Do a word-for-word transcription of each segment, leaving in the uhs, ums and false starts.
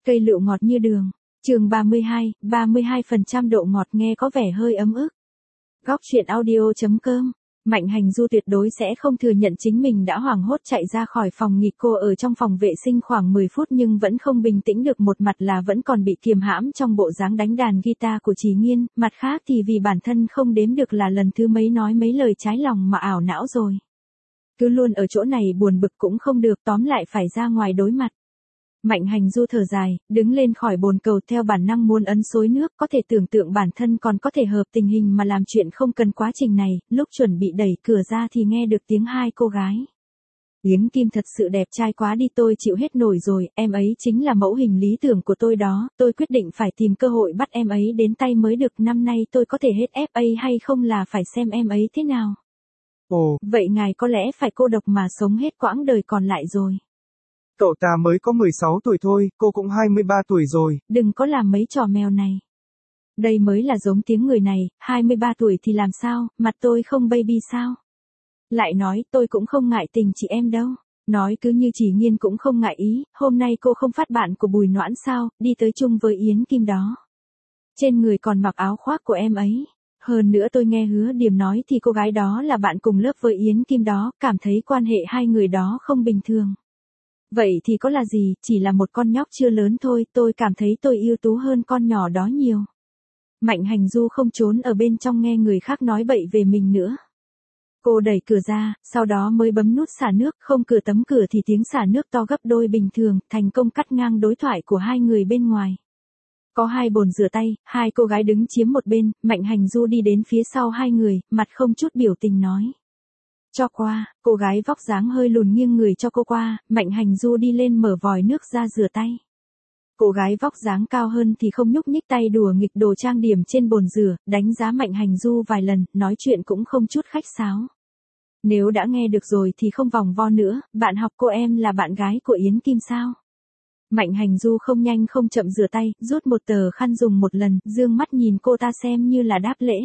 Cây lựu ngọt như đường. Chương ba mươi hai, ba mươi hai phần trăm độ ngọt nghe có vẻ hơi ấm ức. Góc truyện audio chấm com. Mạnh Hành Du tuyệt đối sẽ không thừa nhận chính mình đã hoảng hốt chạy ra khỏi phòng nghỉ. Cô ở trong phòng vệ sinh khoảng mười phút nhưng vẫn không bình tĩnh được, một mặt là vẫn còn bị kiềm hãm trong bộ dáng đánh đàn guitar của Chí Nghiên, mặt khác thì vì bản thân không đếm được là lần thứ mấy nói mấy lời trái lòng mà ảo não rồi. Cứ luôn ở chỗ này buồn bực cũng không được, tóm lại phải ra ngoài đối mặt. Mạnh Hành Du thở dài, đứng lên khỏi bồn cầu theo bản năng muốn ấn xối nước, có thể tưởng tượng bản thân còn có thể hợp tình hình mà làm chuyện không cần quá trình này, lúc chuẩn bị đẩy cửa ra thì nghe được tiếng hai cô gái. Yến Kim thật sự đẹp trai quá đi, tôi chịu hết nổi rồi, em ấy chính là mẫu hình lý tưởng của tôi đó, tôi quyết định phải tìm cơ hội bắt em ấy đến tay mới được, năm nay tôi có thể hết ép a hay không là phải xem em ấy thế nào. Ồ, vậy ngài có lẽ phải cô độc mà sống hết quãng đời còn lại rồi. Cậu ta mới có mười sáu tuổi thôi, cô cũng hai mươi ba tuổi rồi. Đừng có làm mấy trò mèo này. Đây mới là giống tiếng người này, hai mươi ba tuổi thì làm sao, mặt tôi không baby sao? Lại nói, tôi cũng không ngại tình chị em đâu. Nói cứ như Chỉ Nghiên cũng không ngại ý, hôm nay cô không phát bạn của Bùi Noãn sao, đi tới chung với Yến Kim đó. Trên người còn mặc áo khoác của em ấy. Hơn nữa tôi nghe Hứa Điềm nói thì cô gái đó là bạn cùng lớp với Yến Kim đó, cảm thấy quan hệ hai người đó không bình thường. Vậy thì có là gì, chỉ là một con nhóc chưa lớn thôi, tôi cảm thấy tôi ưu tú hơn con nhỏ đó nhiều. Mạnh Hành Du không trốn ở bên trong nghe người khác nói bậy về mình nữa. Cô đẩy cửa ra, sau đó mới bấm nút xả nước, không cửa tấm cửa thì tiếng xả nước to gấp đôi bình thường, thành công cắt ngang đối thoại của hai người bên ngoài. Có hai bồn rửa tay, hai cô gái đứng chiếm một bên, Mạnh Hành Du đi đến phía sau hai người, mặt không chút biểu tình nói. Cho qua, cô gái vóc dáng hơi lùn nghiêng người cho cô qua, Mạnh Hành Du đi lên mở vòi nước ra rửa tay. Cô gái vóc dáng cao hơn thì không nhúc nhích tay đùa nghịch đồ trang điểm trên bồn rửa, đánh giá Mạnh Hành Du vài lần, nói chuyện cũng không chút khách sáo. Nếu đã nghe được rồi thì không vòng vo nữa, bạn học cô em là bạn gái của Yến Kim sao? Mạnh Hành Du không nhanh không chậm rửa tay, rút một tờ khăn dùng một lần, dương mắt nhìn cô ta xem như là đáp lễ.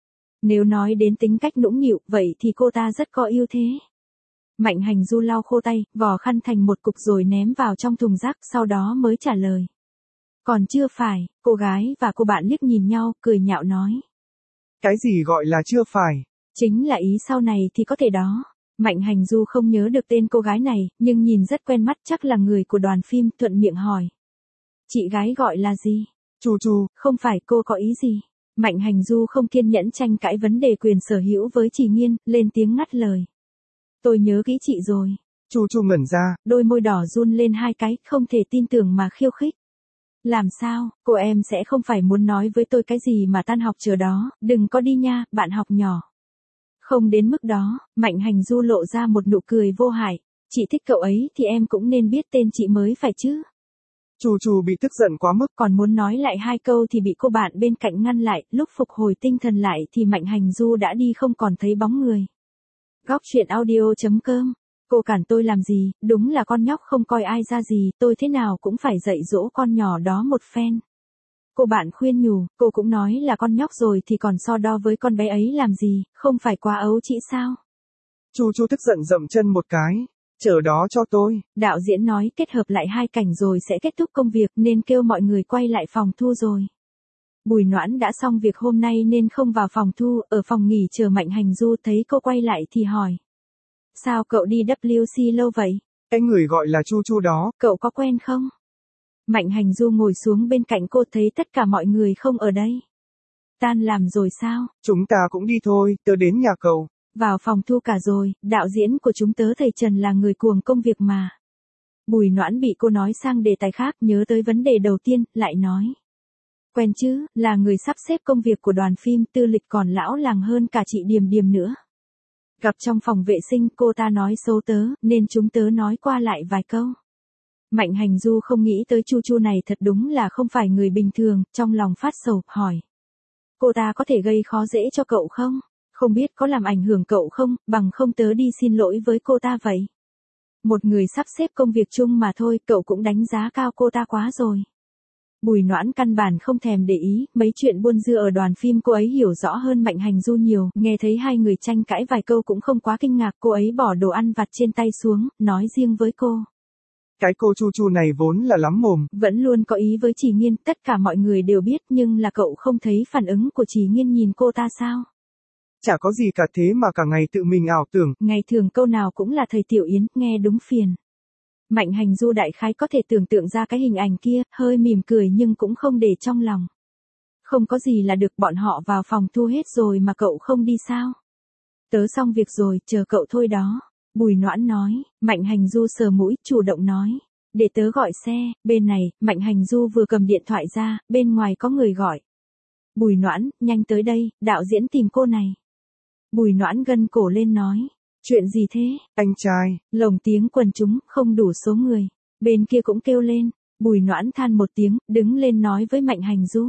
Nếu nói đến tính cách nũng nịu, vậy thì cô ta rất có ưu thế. Mạnh Hành Du lau khô tay, vò khăn thành một cục rồi ném vào trong thùng rác, sau đó mới trả lời. Còn chưa phải, cô gái và cô bạn liếc nhìn nhau, cười nhạo nói. Cái gì gọi là chưa phải? Chính là ý sau này thì có thể đó. Mạnh Hành Du không nhớ được tên cô gái này, nhưng nhìn rất quen mắt, chắc là người của đoàn phim, thuận miệng hỏi. Chị gái gọi là gì? Chu Chu. Không phải, cô có ý gì? Mạnh Hành Du không kiên nhẫn tranh cãi vấn đề quyền sở hữu với Chỉ Nghiên, lên tiếng ngắt lời. Tôi nhớ kỹ chị rồi. Chu Chu ngẩn ra. Đôi môi đỏ run lên hai cái, không thể tin tưởng mà khiêu khích. Làm sao, cô em sẽ không phải muốn nói với tôi cái gì mà tan học chờ đó, đừng có đi nha, bạn học nhỏ. Không đến mức đó, Mạnh Hành Du lộ ra một nụ cười vô hại. Chị thích cậu ấy thì em cũng nên biết tên chị mới phải chứ. Chu Chu bị tức giận quá mức, còn muốn nói lại hai câu thì bị cô bạn bên cạnh ngăn lại, lúc phục hồi tinh thần lại thì Mạnh Hành Du đã đi không còn thấy bóng người. Góc truyện audio chấm com. Cô cản tôi làm gì, đúng là con nhóc không coi ai ra gì, tôi thế nào cũng phải dạy dỗ con nhỏ đó một phen. Cô bạn khuyên nhủ, cô cũng nói là con nhóc rồi thì còn so đo với con bé ấy làm gì, không phải quá ấu trĩ sao? Chu Chu tức giận dậm chân một cái. Chờ đó cho tôi. Đạo diễn nói kết hợp lại hai cảnh rồi sẽ kết thúc công việc nên kêu mọi người quay lại phòng thu rồi. Bùi Noãn đã xong việc hôm nay nên không vào phòng thu, ở phòng nghỉ chờ Mạnh Hành Du, thấy cô quay lại thì hỏi. Sao cậu đi vê kép xê lâu vậy? Cái người gọi là Chu Chu đó. Cậu có quen không? Mạnh Hành Du ngồi xuống bên cạnh cô, thấy tất cả mọi người không ở đây. Tan làm rồi sao? Chúng ta cũng đi thôi, tớ đến nhà cậu. Vào phòng thu cả rồi, đạo diễn của chúng tớ thầy Trần là người cuồng công việc mà. Bùi Noãn bị cô nói sang đề tài khác, nhớ tới vấn đề đầu tiên, lại nói. Quen chứ, là người sắp xếp công việc của đoàn phim, tư lịch còn lão làng hơn cả chị Điềm Điềm nữa. Gặp trong phòng vệ sinh, cô ta nói xấu tớ, nên chúng tớ nói qua lại vài câu. Mạnh Hành Du không nghĩ tới Chu Chu này thật đúng là không phải người bình thường, trong lòng phát sầu, hỏi. Cô ta có thể gây khó dễ cho cậu không? Không biết có làm ảnh hưởng cậu không, bằng không tớ đi xin lỗi với cô ta vậy. Một người sắp xếp công việc chung mà thôi, cậu cũng đánh giá cao cô ta quá rồi. Bùi Noãn căn bản không thèm để ý, mấy chuyện buôn dưa ở đoàn phim cô ấy hiểu rõ hơn Mạnh Hành Du nhiều, nghe thấy hai người tranh cãi vài câu cũng không quá kinh ngạc, cô ấy bỏ đồ ăn vặt trên tay xuống, nói riêng với cô. Cái cô Chu Chu này vốn là lắm mồm. Vẫn luôn có ý với Chỉ Nghiên, tất cả mọi người đều biết, nhưng là cậu không thấy phản ứng của Chỉ Nghiên nhìn cô ta sao? Chả có gì cả thế mà cả ngày tự mình ảo tưởng. Ngày thường câu nào cũng là thầy Tiểu Yến, nghe đúng phiền. Mạnh Hành Du đại khái có thể tưởng tượng ra cái hình ảnh kia, hơi mỉm cười nhưng cũng không để trong lòng. Không có gì là được, bọn họ vào phòng thu hết rồi mà cậu không đi sao? Tớ xong việc rồi, chờ cậu thôi đó. Bùi Noãn nói. Mạnh Hành Du sờ mũi, chủ động nói. Để tớ gọi xe. Bên này, Mạnh Hành Du vừa cầm điện thoại ra, bên ngoài có người gọi. Bùi Noãn, nhanh tới đây, đạo diễn tìm cô này. Bùi Noãn gân cổ lên nói. Chuyện gì thế? Anh trai. Lồng tiếng quần chúng, không đủ số người. Bên kia cũng kêu lên. Bùi Noãn than một tiếng, đứng lên nói với Mạnh Hành Du.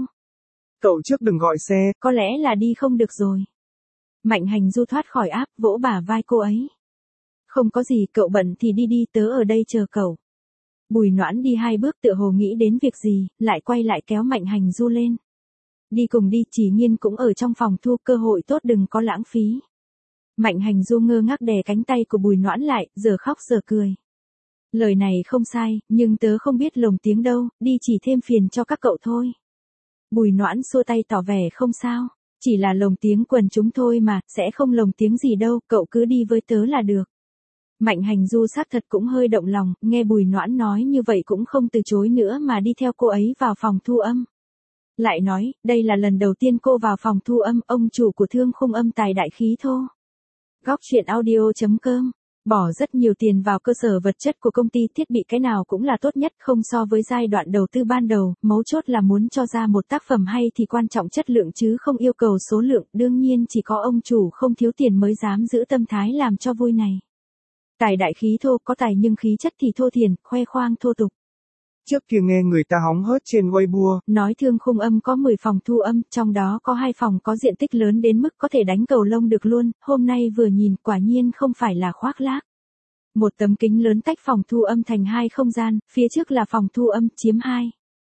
Cậu trước đừng gọi xe. Có lẽ là đi không được rồi. Mạnh Hành Du thoát khỏi áp, vỗ bả vai cô ấy. Không có gì, cậu bận thì đi đi, tớ ở đây chờ cậu. Bùi Noãn đi hai bước tựa hồ nghĩ đến việc gì, lại quay lại kéo Mạnh Hành Du lên. Đi cùng đi, Chỉ Nghiên cũng ở trong phòng thu, cơ hội tốt đừng có lãng phí. Mạnh Hành Du ngơ ngác đè cánh tay của Bùi Noãn lại, giờ khóc giờ cười. Lời này không sai, nhưng tớ không biết lồng tiếng đâu, đi chỉ thêm phiền cho các cậu thôi. Bùi Noãn xua tay tỏ vẻ không sao, chỉ là lồng tiếng quần chúng thôi mà, sẽ không lồng tiếng gì đâu, cậu cứ đi với tớ là được. Mạnh Hành Du xác thật cũng hơi động lòng, nghe Bùi Noãn nói như vậy cũng không từ chối nữa mà đi theo cô ấy vào phòng thu âm. Lại nói, đây là lần đầu tiên cô vào phòng thu âm, ông chủ của Thương Khung Âm tài đại khí thô. Góc truyện audio chấm com. Bỏ rất nhiều tiền vào cơ sở vật chất của công ty, thiết bị cái nào cũng là tốt nhất, không so với giai đoạn đầu tư ban đầu, mấu chốt là muốn cho ra một tác phẩm hay thì quan trọng chất lượng chứ không yêu cầu số lượng, đương nhiên chỉ có ông chủ không thiếu tiền mới dám giữ tâm thái làm cho vui này. Tài đại khí thô, có tài nhưng khí chất thì thô thiển, khoe khoang thô tục. Trước kia nghe người ta hóng hớt trên Weibo, nói Thương Khung Âm có mười phòng thu âm, trong đó có hai phòng có diện tích lớn đến mức có thể đánh cầu lông được luôn, hôm nay vừa nhìn quả nhiên không phải là khoác lác. Một tấm kính lớn tách phòng thu âm thành hai không gian, phía trước là phòng thu âm, chiếm hai.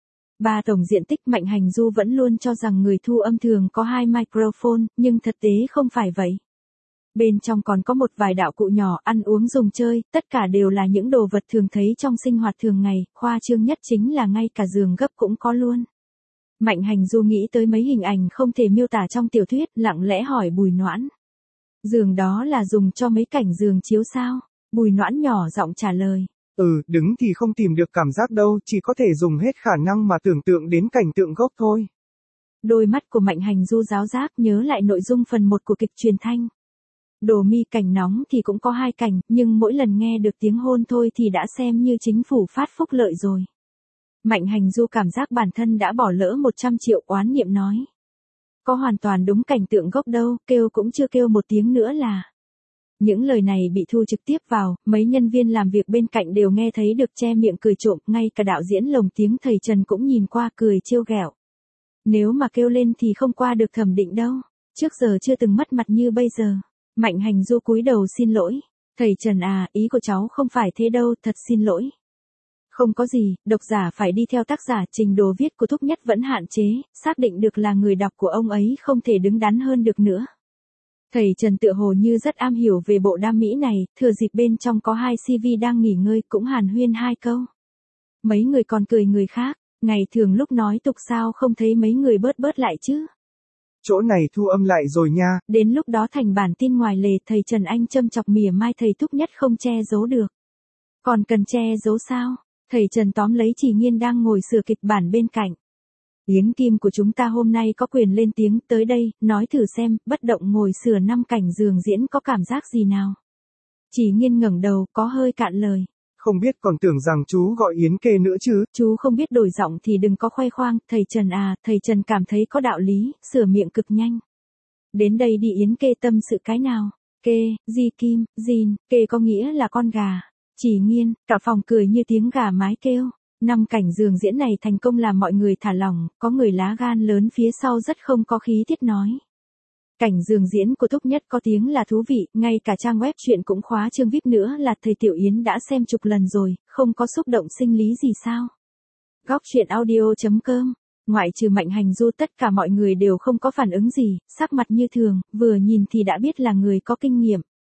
Ba tổng diện tích. Mạnh Hành Du vẫn luôn cho rằng người thu âm thường có hai microphone, nhưng thực tế không phải vậy. Bên trong còn có một vài đạo cụ nhỏ, ăn uống dùng chơi, tất cả đều là những đồ vật thường thấy trong sinh hoạt thường ngày, khoa trương nhất chính là ngay cả giường gấp cũng có luôn. Mạnh Hành Du nghĩ tới mấy hình ảnh không thể miêu tả trong tiểu thuyết, lặng lẽ hỏi Bùi Noãn. Giường đó là dùng cho mấy cảnh giường chiếu sao? Bùi Noãn nhỏ giọng trả lời. Ừ, đứng thì không tìm được cảm giác đâu, chỉ có thể dùng hết khả năng mà tưởng tượng đến cảnh tượng gốc thôi. Đôi mắt của Mạnh Hành Du ráo rác nhớ lại nội dung phần một của kịch truyền thanh. Đồ mi cảnh nóng thì cũng có hai cảnh, nhưng mỗi lần nghe được tiếng hôn thôi thì đã xem như chính phủ phát phúc lợi rồi. Mạnh Hành Du cảm giác bản thân đã bỏ lỡ một trăm triệu, oán niệm nói. Có hoàn toàn đúng cảnh tượng gốc đâu, kêu cũng chưa kêu một tiếng nữa là. Những lời này bị thu trực tiếp vào, mấy nhân viên làm việc bên cạnh đều nghe thấy được, che miệng cười trộm, ngay cả đạo diễn lồng tiếng thầy Trần cũng nhìn qua cười trêu ghẹo. Nếu mà kêu lên thì không qua được thẩm định đâu, trước giờ chưa từng mất mặt như bây giờ. Mạnh Hành Du cúi đầu xin lỗi. Thầy Trần à, ý của cháu không phải thế đâu, thật xin lỗi. Không có gì, độc giả phải đi theo tác giả, trình độ viết của Thúc Nhất vẫn hạn chế, xác định được là người đọc của ông ấy không thể đứng đắn hơn được nữa. Thầy Trần tựa hồ như rất am hiểu về bộ đam mỹ này, thừa dịp bên trong có hai xê vê đang nghỉ ngơi cũng hàn huyên hai câu. Mấy người còn cười người khác, ngày thường lúc nói tục sao không thấy mấy người bớt bớt lại chứ. Chỗ này thu âm lại rồi nha. Đến lúc đó thành bản tin ngoài lề, thầy Trần Anh châm chọc mỉa mai thầy Thúc Nhất không che giấu được. Còn cần che giấu sao? Thầy Trần tóm lấy Chỉ Nghiên đang ngồi sửa kịch bản bên cạnh. Yến Kim của chúng ta hôm nay có quyền lên tiếng, tới đây, nói thử xem, bất động ngồi sửa năm cảnh giường diễn có cảm giác gì nào? Chỉ Nghiên ngẩng đầu, có hơi cạn lời. Không biết, còn tưởng rằng chú gọi Yến Kê nữa chứ. Chú không biết đổi giọng thì đừng có khoe khoang, thầy Trần à, thầy Trần cảm thấy có đạo lý, sửa miệng cực nhanh. Đến đây đi Yến Kê tâm sự cái nào? Kê, Di Kim, Dìn, Kê có nghĩa là con gà. Chỉ Nghiên, cả phòng cười như tiếng gà mái kêu. Năm cảnh giường diễn này thành công làm mọi người thả lỏng, có người lá gan lớn phía sau rất không có khí tiết nói. Cảnh giường diễn của Thúc Nhất có tiếng là thú vị, ngay cả trang web chuyện cũng khóa chương vi ai pi nữa là thầy Tiểu Yến đã xem chục lần rồi, không có xúc động sinh lý gì sao? Góc truyện audio chấm com. Ngoại trừ Mạnh Hành Du tất cả mọi người đều không có phản ứng gì, sắc mặt như thường, vừa nhìn thì đã biết là người có kinh nghiệm.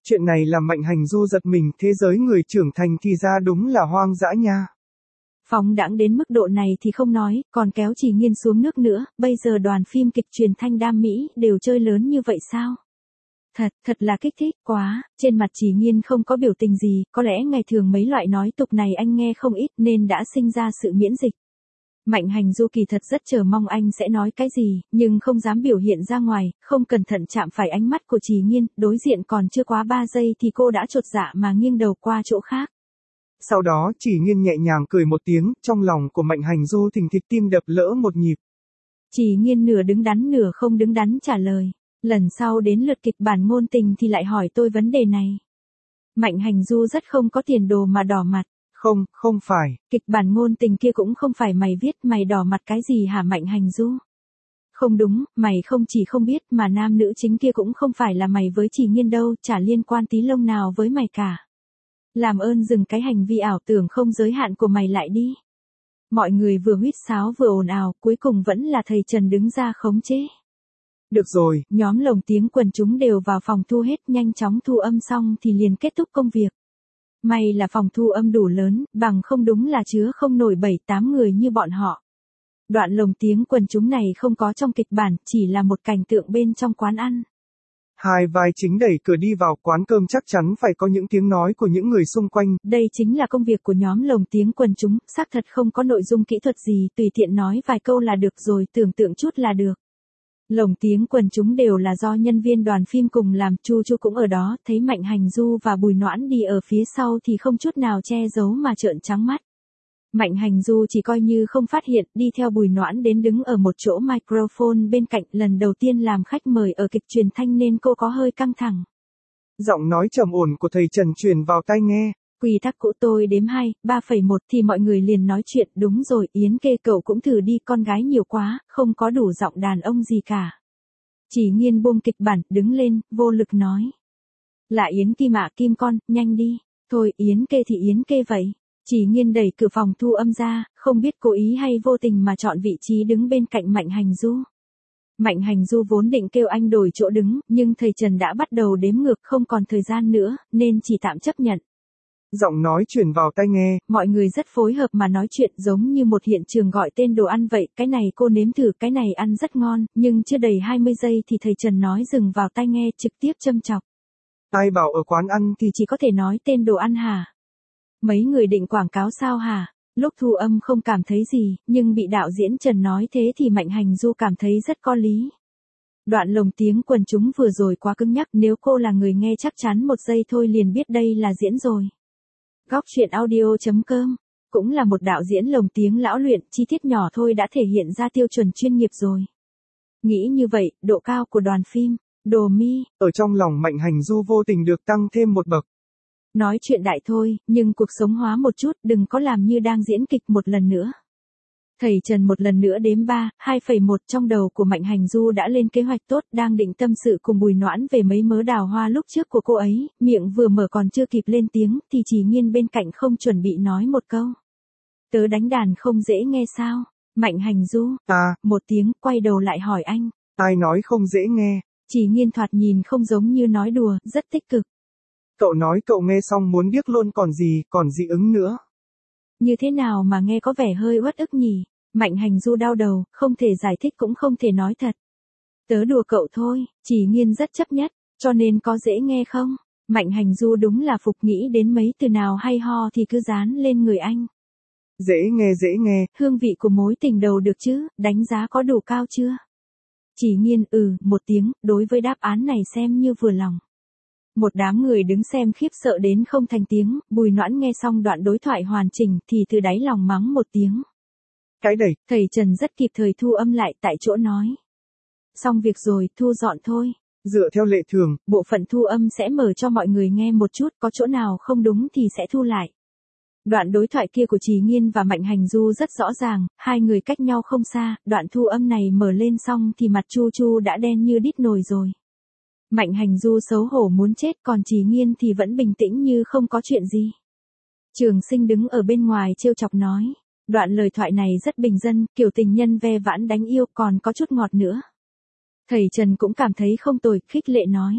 Chuyện này làm Mạnh Hành Du giật mình, thế giới người trưởng thành thì ra đúng là hoang dã nha. Phóng đãng đến mức độ này thì không nói, còn kéo Chỉ Nghiên xuống nước nữa, bây giờ đoàn phim kịch truyền thanh đam Mỹ đều chơi lớn như vậy sao? Thật, thật là kích thích quá, trên mặt Chỉ Nghiên không có biểu tình gì, có lẽ ngày thường mấy loại nói tục này anh nghe không ít nên đã sinh ra sự miễn dịch. Mạnh Hành Du kỳ thật rất chờ mong anh sẽ nói cái gì, nhưng không dám biểu hiện ra ngoài, không cẩn thận chạm phải ánh mắt của Chỉ Nghiên, đối diện còn chưa quá ba giây thì cô đã chột dạ mà nghiêng đầu qua chỗ khác. Sau đó Chỉ Nghiên nhẹ nhàng cười một tiếng, trong lòng của Mạnh Hành Du thình thịch tim đập lỡ một nhịp. Chỉ Nghiên nửa đứng đắn nửa không đứng đắn trả lời, lần sau đến lượt kịch bản ngôn tình thì lại hỏi tôi vấn đề này. Mạnh Hành Du rất không có tiền đồ mà đỏ mặt. Không, không phải. Kịch bản ngôn tình kia cũng không phải mày viết, mày đỏ mặt cái gì hả Mạnh Hành Du? Không đúng, mày không chỉ không biết mà nam nữ chính kia cũng không phải là mày với Chỉ Nghiên đâu, chả liên quan tí lông nào với mày cả. Làm ơn dừng cái hành vi ảo tưởng không giới hạn của mày lại đi. Mọi người vừa huýt sáo vừa ồn ào, cuối cùng vẫn là thầy Trần đứng ra khống chế. Được rồi, nhóm lồng tiếng quần chúng đều vào phòng thu hết, nhanh chóng thu âm xong thì liền kết thúc công việc. May là phòng thu âm đủ lớn, bằng không đúng là chứa không nổi bảy tám người như bọn họ. Đoạn lồng tiếng quần chúng này không có trong kịch bản, chỉ là một cảnh tượng bên trong quán ăn. Hai vai chính đẩy cửa đi vào quán cơm chắc chắn phải có những tiếng nói của những người xung quanh. Đây chính là công việc của nhóm lồng tiếng quần chúng, xác thật không có nội dung kỹ thuật gì, tùy tiện nói vài câu là được rồi, tưởng tượng chút là được. Lồng tiếng quần chúng đều là do nhân viên đoàn phim cùng làm, Chu Chu cũng ở đó, thấy Mạnh Hành Du và Bùi Noãn đi ở phía sau thì không chút nào che giấu mà trợn trắng mắt. Mạnh Hành Du chỉ coi như không phát hiện, đi theo Bùi Noãn đến đứng ở một chỗ microphone bên cạnh, lần đầu tiên làm khách mời ở kịch truyền thanh nên cô có hơi căng thẳng. Giọng nói trầm ổn của thầy Trần truyền vào tai nghe. Quy tắc cũ tôi đếm hai, ba phẩy một thì mọi người liền nói chuyện, đúng rồi Yến Kê cậu cũng thử đi, con gái nhiều quá, không có đủ giọng đàn ông gì cả. Chỉ Nghiên buông kịch bản, đứng lên, vô lực nói. Là Yến Kim ạ, Kim con, nhanh đi. Thôi Yến Kê thì Yến Kê vậy. Chỉ Nghiên đẩy cửa phòng thu âm ra, không biết cố ý hay vô tình mà chọn vị trí đứng bên cạnh Mạnh Hành Du. Mạnh Hành Du vốn định kêu anh đổi chỗ đứng, nhưng thầy Trần đã bắt đầu đếm ngược không còn thời gian nữa, nên chỉ tạm chấp nhận. Giọng nói truyền vào tai nghe. Mọi người rất phối hợp mà nói chuyện giống như một hiện trường gọi tên đồ ăn vậy, cái này cô nếm thử, cái này ăn rất ngon, nhưng chưa đầy hai mươi giây thì thầy Trần nói dừng vào tai nghe trực tiếp châm chọc. Ai bảo ở quán ăn thì chỉ có thể nói tên đồ ăn hả? Mấy người định quảng cáo sao hả? Lúc thu âm không cảm thấy gì, nhưng bị đạo diễn Trần nói thế thì Mạnh Hành Du cảm thấy rất có lý. Đoạn lồng tiếng quần chúng vừa rồi quá cứng nhắc, nếu cô là người nghe chắc chắn một giây thôi liền biết đây là diễn rồi. Góc truyện audio chấm com cũng là một đạo diễn lồng tiếng lão luyện, chi tiết nhỏ thôi đã thể hiện ra tiêu chuẩn chuyên nghiệp rồi. Nghĩ như vậy, độ cao của đoàn phim, Đồ Mi, ở trong lòng Mạnh Hành Du vô tình được tăng thêm một bậc. Nói chuyện đại thôi, nhưng cuộc sống hóa một chút, đừng có làm như đang diễn kịch một lần nữa. Thầy Trần một lần nữa đếm ba, hai phẩy một, trong đầu của Mạnh Hành Du đã lên kế hoạch tốt, đang định tâm sự cùng Bùi Noãn về mấy mớ đào hoa lúc trước của cô ấy, miệng vừa mở còn chưa kịp lên tiếng, thì Chỉ Nghiên bên cạnh không chuẩn bị nói một câu. Tớ đánh đàn không dễ nghe sao? Mạnh Hành Du, à, một tiếng, quay đầu lại hỏi anh. Ai nói không dễ nghe? Chỉ Nghiên thoạt nhìn không giống như nói đùa, rất tích cực. Cậu nói cậu nghe xong muốn điếc luôn còn gì, còn dị ứng nữa. Như thế nào mà nghe có vẻ hơi uất ức nhỉ? Mạnh Hành Du đau đầu, không thể giải thích cũng không thể nói thật. Tớ đùa cậu thôi, Chỉ Nghiên rất chấp nhất, cho nên có dễ nghe không? Mạnh Hành Du đúng là phục, nghĩ đến mấy từ nào hay ho thì cứ dán lên người anh. Dễ nghe dễ nghe. Hương vị của mối tình đầu được chứ, đánh giá có đủ cao chưa? Chỉ Nghiên ừ, một tiếng, đối với đáp án này xem như vừa lòng. Một đám người đứng xem khiếp sợ đến không thành tiếng, Bùi Noãn nghe xong đoạn đối thoại hoàn chỉnh thì từ đáy lòng mắng một tiếng. Cái đẩy. Thầy Trần rất kịp thời thu âm lại tại chỗ nói. Xong việc rồi, thu dọn thôi. Dựa theo lệ thường, bộ phận thu âm sẽ mở cho mọi người nghe một chút, có chỗ nào không đúng thì sẽ thu lại. Đoạn đối thoại kia của Chỉ Nghiên và Mạnh Hành Du rất rõ ràng, hai người cách nhau không xa, đoạn thu âm này mở lên xong thì mặt Chu Chu đã đen như đít nồi rồi. Mạnh Hành Du xấu hổ muốn chết, còn Chỉ Nghiên thì vẫn bình tĩnh như không có chuyện gì. Trường Sinh đứng ở bên ngoài trêu chọc nói. Đoạn lời thoại này rất bình dân, kiểu tình nhân ve vãn đánh yêu, còn có chút ngọt nữa. Thầy Trần cũng cảm thấy không tồi, khích lệ nói.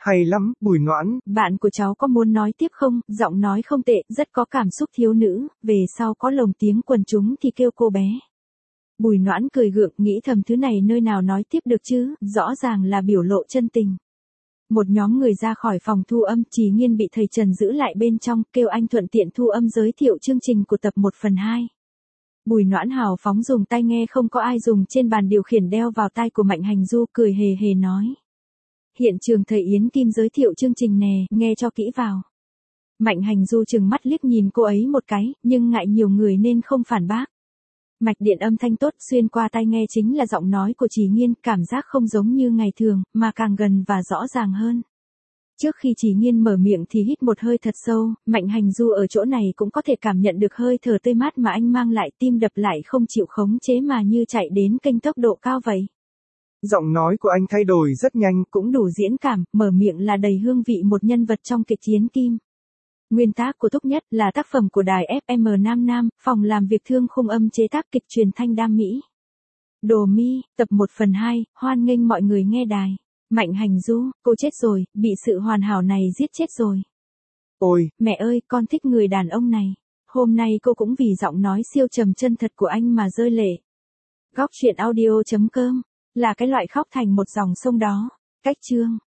Hay lắm, Bùi Noãn. Bạn của cháu có muốn nói tiếp không? Giọng nói không tệ, rất có cảm xúc thiếu nữ, về sau có lồng tiếng quần chúng thì kêu cô bé. Bùi Noãn cười gượng, nghĩ thầm thứ này nơi nào nói tiếp được chứ, rõ ràng là biểu lộ chân tình. Một nhóm người ra khỏi phòng thu âm, Trì Nghiên bị thầy Trần giữ lại bên trong, kêu anh thuận tiện thu âm giới thiệu chương trình của tập một phần hai. Bùi Noãn hào phóng dùng tai nghe không có ai dùng trên bàn điều khiển đeo vào tai của Mạnh Hành Du, cười hề hề nói. Hiện trường thầy Yến Kim giới thiệu chương trình nè, nghe cho kỹ vào. Mạnh Hành Du trừng mắt liếc nhìn cô ấy một cái, nhưng ngại nhiều người nên không phản bác. Mạch điện âm thanh tốt xuyên qua tai nghe chính là giọng nói của Trì Nghiên, cảm giác không giống như ngày thường, mà càng gần và rõ ràng hơn. Trước khi Trì Nghiên mở miệng thì hít một hơi thật sâu, Mạnh Hành Du ở chỗ này cũng có thể cảm nhận được hơi thở tươi mát mà anh mang lại, tim đập lại không chịu khống chế mà như chạy đến kênh tốc độ cao vậy. Giọng nói của anh thay đổi rất nhanh, cũng đủ diễn cảm, mở miệng là đầy hương vị một nhân vật trong kịch Yến Kim. Nguyên tác của Thúc Nhất là tác phẩm của đài ép em Nam Nam, phòng làm việc Thương Khung Âm chế tác kịch truyền thanh Đam Mỹ. Đồ Mi, tập một phần hai, hoan nghênh mọi người nghe đài. Mạnh Hành Du, cô chết rồi, bị sự hoàn hảo này giết chết rồi. Ôi, mẹ ơi, con thích người đàn ông này. Hôm nay cô cũng vì giọng nói siêu trầm chân thật của anh mà rơi lệ. Góc truyện audio chấm com là cái loại khóc thành một dòng sông đó. Cách chương